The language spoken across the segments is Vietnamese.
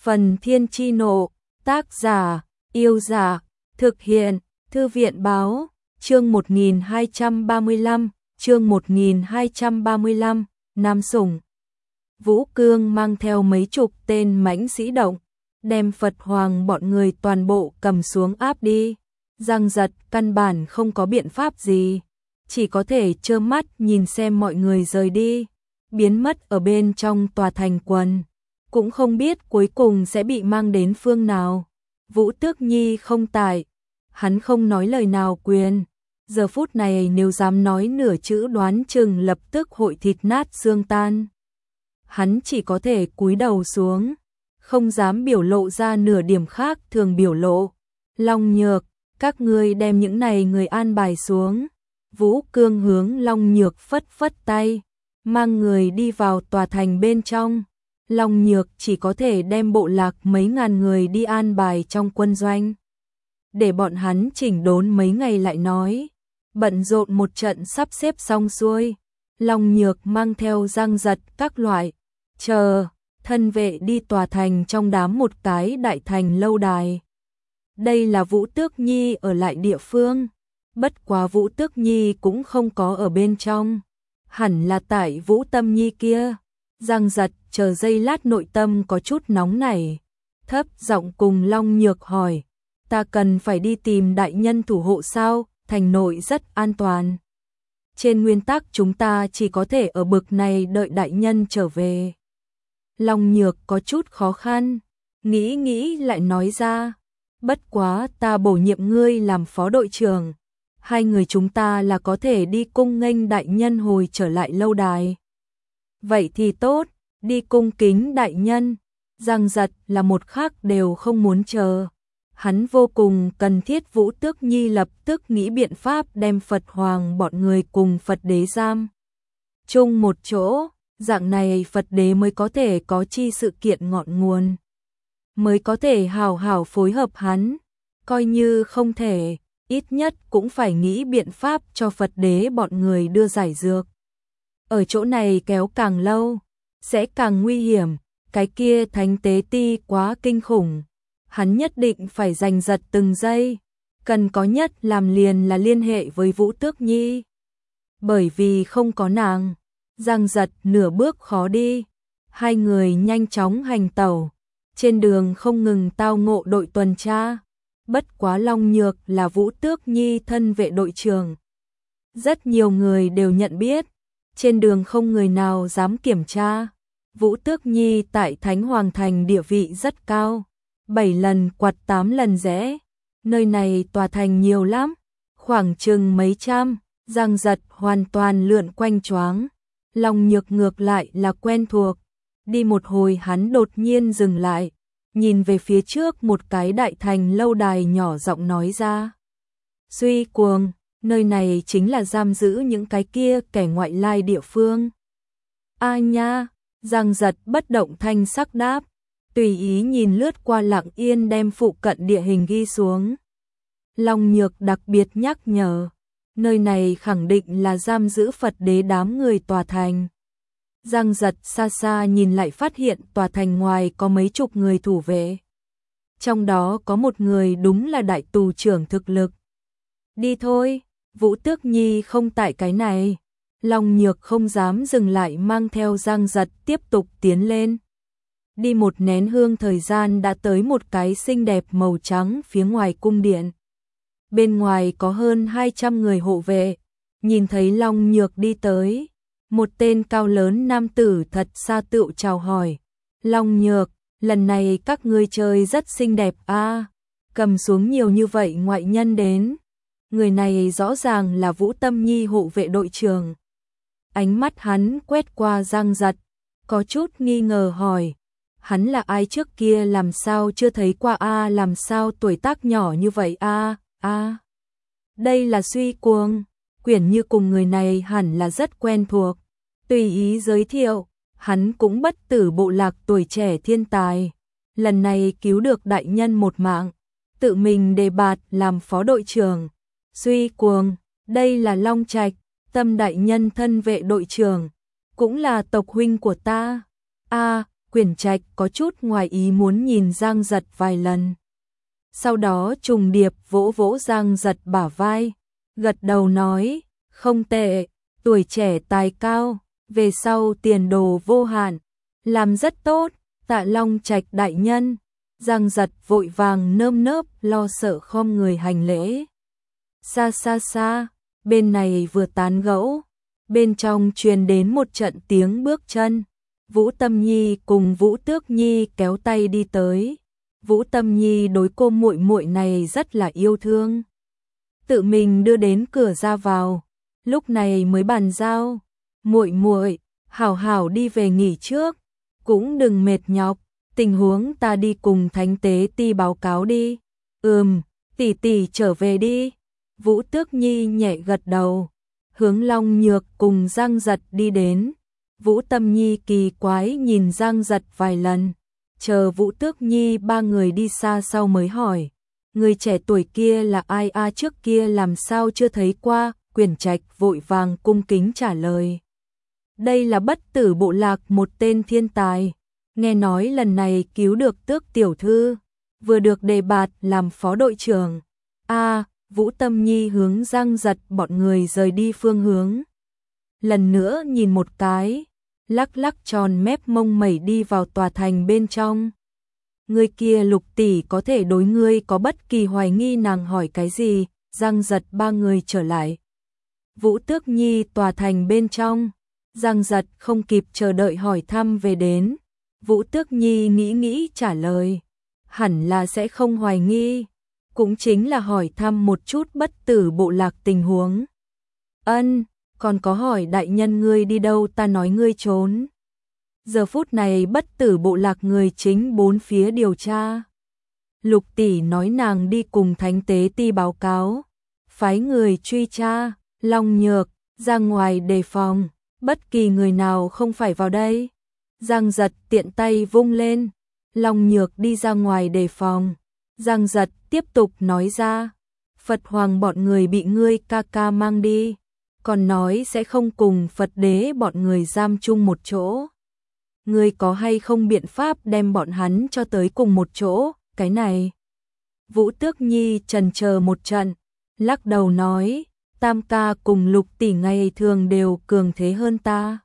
Phần Thiên Chi Nộ, tác giả, Yêu Giả, thực hiện, Thư viện Báo, chương 1235, chương 1235, Nam Sủng. Vũ Cương mang theo mấy chục tên mãnh sĩ động, đem Phật Hoàng bọn người toàn bộ cầm xuống áp đi. Giang Giật căn bản không có biện pháp gì, chỉ có thể trơ mắt nhìn xem mọi người rời đi, biến mất ở bên trong tòa thành quần. Cũng không biết cuối cùng sẽ bị mang đến phương nào. Vũ Tước Nhi không tại, hắn không nói lời nào quyền. Giờ phút này nếu dám nói nửa chữ đoán chừng lập tức hội thịt nát xương tan. Hắn chỉ có thể cúi đầu xuống, không dám biểu lộ ra nửa điểm khác thường biểu lộ. Long Nhược, các ngươi đem những này người an bài xuống. Vũ Cương hướng Long Nhược phất phất tay, mang người đi vào tòa thành bên trong. Long Nhược chỉ có thể đem bộ lạc mấy ngàn người đi an bài trong quân doanh, để bọn hắn chỉnh đốn mấy ngày lại nói. Bận rộn một trận sắp xếp xong xuôi, Long Nhược mang theo Giang Giật các loại, chờ thân vệ đi tòa thành trong đám một cái đại thành lâu đài. Đây là Vũ Tước Nhi ở lại địa phương, bất quá Vũ Tước Nhi cũng không có ở bên trong, hẳn là tại Vũ Tâm Nhi kia. Giang Giật chờ giây lát nội tâm có chút nóng nảy, thấp giọng cùng Long Nhược hỏi, ta cần phải đi tìm đại nhân thủ hộ sao? Thành nội rất an toàn. Trên nguyên tắc chúng ta chỉ có thể ở bực này đợi đại nhân trở về. Long Nhược có chút khó khăn, nghĩ lại nói ra, bất quá ta bổ nhiệm ngươi làm phó đội trưởng, hai người chúng ta là có thể đi cung nghênh đại nhân hồi trở lại lâu đài. Vậy thì tốt, đi cung kính đại nhân. Giang Giật là một khắc đều không muốn chờ. Hắn vô cùng cần thiết Vũ Tước Nhi lập tức nghĩ biện pháp đem Phật Hoàng bọn người cùng Phật Đế giam chung một chỗ, dạng này Phật Đế mới có thể có chi sự kiện ngọn nguồn, mới có thể hào hào phối hợp hắn, coi như không thể, ít nhất cũng phải nghĩ biện pháp cho Phật Đế bọn người đưa giải dược. Ở chỗ này kéo càng lâu, sẽ càng nguy hiểm, cái kia thánh tế ti quá kinh khủng. Hắn nhất định phải giành giật từng giây, cần có nhất làm liền là liên hệ với Vũ Tước Nhi. Bởi vì không có nàng, Giang Giật nửa bước khó đi. Hai người nhanh chóng hành tẩu, trên đường không ngừng tao ngộ đội tuần tra. Bất quá Long Nhược là Vũ Tước Nhi thân vệ đội trưởng, rất nhiều người đều nhận biết, trên đường không người nào dám kiểm tra. Vũ Tước Nhi tại Thánh Hoàng Thành địa vị rất cao, 7 lần quặt 8 lần rẽ. Nơi này tòa thành nhiều lắm, khoảng chừng mấy trăm. Giang Giật hoàn toàn lượn quanh choáng. Long Nhược ngược lại là quen thuộc. Đi một hồi hắn đột nhiên dừng lại, nhìn về phía trước một cái đại thành lâu đài, nhỏ giọng nói ra, Suy Cuồng, nơi này chính là giam giữ những cái kia kẻ ngoại lai địa phương. A nha. Giang Giật bất động thanh sắc đáp, tùy ý nhìn lướt qua lặng yên đem phụ cận địa hình ghi xuống. Long Nhược đặc biệt nhắc nhở, nơi này khẳng định là giam giữ Phật Đế đám người tòa thành. Giang Giật xa xa nhìn lại phát hiện tòa thành ngoài có mấy chục người thủ vệ. Trong đó có một người đúng là đại tù trưởng thực lực. Đi thôi, Vũ Tước Nhi không tại cái này. Long Nhược không dám dừng lại, mang theo Giang Giật tiếp tục tiến lên. Đi một nén hương thời gian đã tới một cái xinh đẹp màu trắng phía ngoài cung điện. Bên ngoài có hơn 200 người hộ vệ. Nhìn thấy Long Nhược đi tới, một tên cao lớn nam tử thật xa tựu chào hỏi, Long Nhược, lần này các ngươi chơi rất xinh đẹp a, cầm xuống nhiều như vậy ngoại nhân đến. Người này rõ ràng là Vũ Tâm Nhi hộ vệ đội trưởng. Ánh mắt hắn quét qua Giang Giật, có chút nghi ngờ hỏi, hắn là ai trước kia làm sao chưa thấy qua a, làm sao tuổi tác nhỏ như vậy a? Đây là Suy Cuồng. Quyển Như cùng người này hẳn là rất quen thuộc, tùy ý giới thiệu, hắn cũng bất tử bộ lạc tuổi trẻ thiên tài, lần này cứu được đại nhân một mạng, tự mình đề bạt làm phó đội trưởng. Suy Cuồng, đây là Long Trạch, Tâm đại nhân thân vệ đội trưởng, cũng là tộc huynh của ta. A, Quyển Trạch có chút ngoài ý muốn nhìn Giang Giật vài lần. Sau đó trùng điệp vỗ vỗ Giang Giật bả vai, gật đầu nói, không tệ, tuổi trẻ tài cao, về sau tiền đồ vô hạn, làm rất tốt, Tạ Long Trạch đại nhân. Giang Giật vội vàng nơm nớp lo sợ khom người hành lễ. Xa xa xa, bên này vừa tán gẫu, bên trong truyền đến một trận tiếng bước chân. Vũ Tâm Nhi cùng Vũ Tước Nhi kéo tay đi tới. Vũ Tâm Nhi đối cô muội muội này rất là yêu thương, tự mình đưa đến cửa ra vào, lúc này mới bàn giao, muội muội, hảo hảo đi về nghỉ trước, cũng đừng mệt nhọc, tình huống ta đi cùng Thánh Tế Ti báo cáo đi. Tỷ tỷ trở về đi. Vũ Tước Nhi nhẹ gật đầu, hướng Long Nhược cùng Giang Giật đi đến. Vũ Tâm Nhi kỳ quái nhìn Giang Giật vài lần, chờ Vũ Tước Nhi ba người đi xa sau mới hỏi, người trẻ tuổi kia là ai a, trước kia làm sao chưa thấy qua. Quyển Trạch vội vàng cung kính trả lời, đây là Bất Tử bộ lạc một tên thiên tài, nghe nói lần này cứu được Tước tiểu thư, vừa được đề bạt làm phó đội trưởng. Vũ Tâm Nhi hướng Giang Giật bọn người rời đi phương hướng, lần nữa nhìn một cái, lắc lắc tròn mép mông mẩy đi vào tòa thành bên trong. Người kia Lục tỷ có thể đối ngươi có bất kỳ hoài nghi? Nàng hỏi cái gì? Giang Giật ba người trở lại Vũ Tước Nhi tòa thành bên trong. Giang Giật không kịp chờ đợi hỏi thăm về đến. Vũ Tước Nhi nghĩ trả lời, hẳn là sẽ không hoài nghi, cũng chính là hỏi thăm một chút Bất Tử bộ lạc tình huống. Còn có hỏi đại nhân ngươi đi đâu, ta nói ngươi trốn. Giờ phút này Bất Tử bộ lạc người chính bốn phía điều tra. Lục tỷ nói nàng đi cùng Thánh Tế Ti báo cáo, phái người truy tra. Long Nhược, ra ngoài đề phòng, bất kỳ người nào không phải vào đây. Giang Giật tiện tay vung lên, Long Nhược đi ra ngoài đề phòng. Giang Giật tiếp tục nói ra, Phật Hoàng bọn người bị ngươi ca ca mang đi, còn nói sẽ không cùng Phật Đế bọn người giam chung một chỗ. Ngươi có hay không biện pháp đem bọn hắn cho tới cùng một chỗ? Cái này. Vũ Tước Nhi chần chờ một trận, lắc đầu nói, Tam ca cùng Lục tỷ ngày thường đều cường thế hơn ta.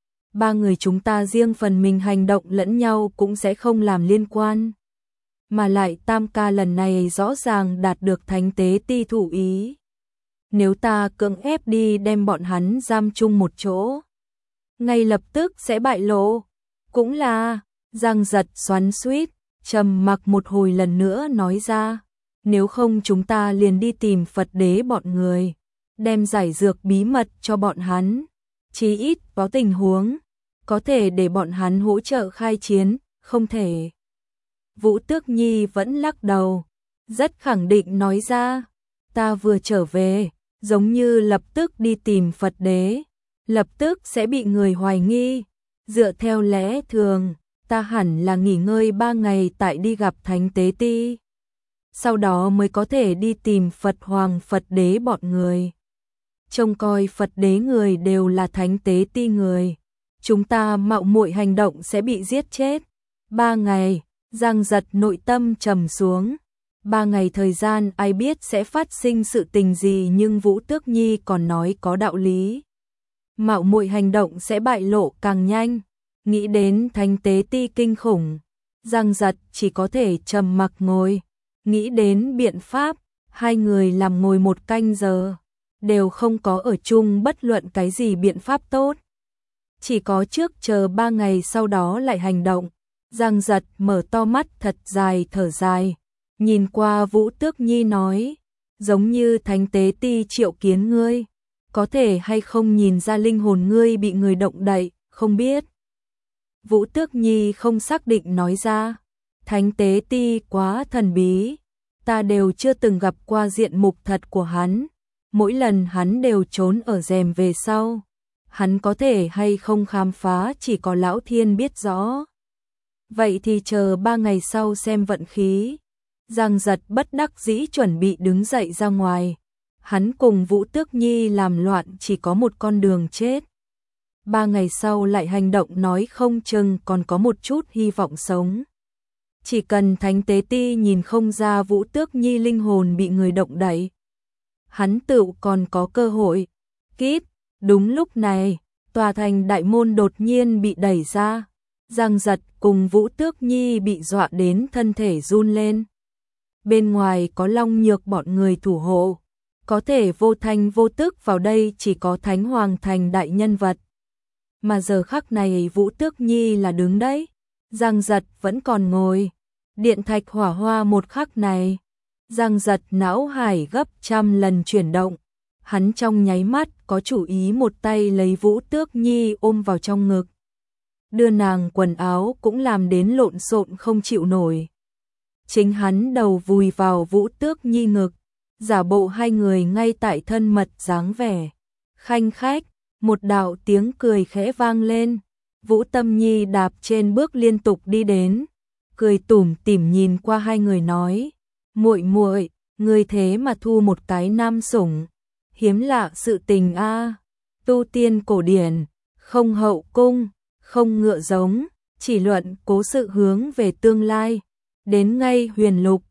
Ba người chúng ta riêng phần mình hành động lẫn nhau cũng sẽ không làm liên quan. Mà lại Tam ca lần này rõ ràng đạt được Thánh Tế Ti thủ ý. Nếu ta cưỡng ép đi đem bọn hắn giam chung một chỗ, ngay lập tức sẽ bại lộ. Cũng là, Giang Giật xoắn xuýt, trầm mặc một hồi lần nữa nói ra, nếu không chúng ta liền đi tìm Phật Đế bọn người, đem giải dược bí mật cho bọn hắn, chí ít có tình huống, có thể để bọn hắn hỗ trợ khai chiến, không thể. Vũ Tước Nhi vẫn lắc đầu, rất khẳng định nói ra, ta vừa trở về, giống như lập tức đi tìm Phật Đế, lập tức sẽ bị người hoài nghi. Dựa theo lẽ thường, ta hẳn là nghỉ ngơi 3 ngày tại đi gặp Thánh Tế Ti, sau đó mới có thể đi tìm Phật Hoàng Phật Đế bọn người. Trông coi Phật Đế người đều là Thánh Tế Ti người, chúng ta mạo muội hành động sẽ bị giết chết. 3 ngày, Giang Giật nội tâm trầm xuống. 3 ngày thời gian ai biết sẽ phát sinh sự tình gì, nhưng Vũ Tước Nhi còn nói có đạo lý. Mạo muội hành động sẽ bại lộ càng nhanh. Nghĩ đến Thánh Tế Ti kinh khủng, Giang Giật chỉ có thể trầm mặc ngồi. Nghĩ đến biện pháp, hai người làm ngồi 1 canh giờ, đều không có ở chung bất luận cái gì biện pháp tốt. Chỉ có trước chờ 3 ngày sau đó lại hành động. Giang Giật mở to mắt thật dài thở dài, nhìn qua Vũ Tước Nhi nói, giống như Thánh Tế Ti triệu kiến ngươi, có thể hay không nhìn ra linh hồn ngươi bị người động đậy, không biết. Vũ Tước Nhi không xác định nói ra, Thánh Tế Ti quá thần bí, ta đều chưa từng gặp qua diện mục thật của hắn, mỗi lần hắn đều trốn ở rèm về sau, hắn có thể hay không khám phá chỉ có Lão Thiên biết rõ. Vậy thì chờ 3 ngày sau xem vận khí. Giang Giật bất đắc dĩ chuẩn bị đứng dậy ra ngoài. Hắn cùng Vũ Tước Nhi làm loạn chỉ có một con đường chết. 3 ngày sau lại hành động nói không chừng còn có một chút hy vọng sống. Chỉ cần Thánh Tế Ti nhìn không ra Vũ Tước Nhi linh hồn bị người động đậy, hắn tựu còn có cơ hội. Kíp, đúng lúc này, tòa thành đại môn đột nhiên bị đẩy ra. Giang Giật cùng Vũ Tước Nhi bị dọa đến thân thể run lên. Bên ngoài có Long Nhược bọn người thủ hộ, có thể vô thanh vô tức vào đây chỉ có Thánh Hoàng Thành đại nhân vật. Mà giờ khắc này Vũ Tước Nhi là đứng đấy, Giang Giật vẫn còn ngồi. Điện thạch hỏa hoa một khắc này, Giang Giật não hải gấp trăm lần chuyển động. Hắn trong nháy mắt có chủ ý một tay lấy Vũ Tước Nhi ôm vào trong ngực. Đưa nàng quần áo cũng làm đến lộn xộn không chịu nổi. Chính hắn đầu vùi vào Vũ Tước Nhi ngực, giả bộ hai người ngay tại thân mật dáng vẻ. Khanh khách, một đạo tiếng cười khẽ vang lên. Vũ Tâm Nhi đạp trên bước liên tục đi đến, cười tủm tỉm nhìn qua hai người nói: "Muội muội, ngươi thế mà thu một cái nam sủng, hiếm lạ sự tình a." Tu tiên cổ điển, không hậu cung, không ngựa giống, chỉ luận cố sự hướng về tương lai. Đến ngay huyền lục,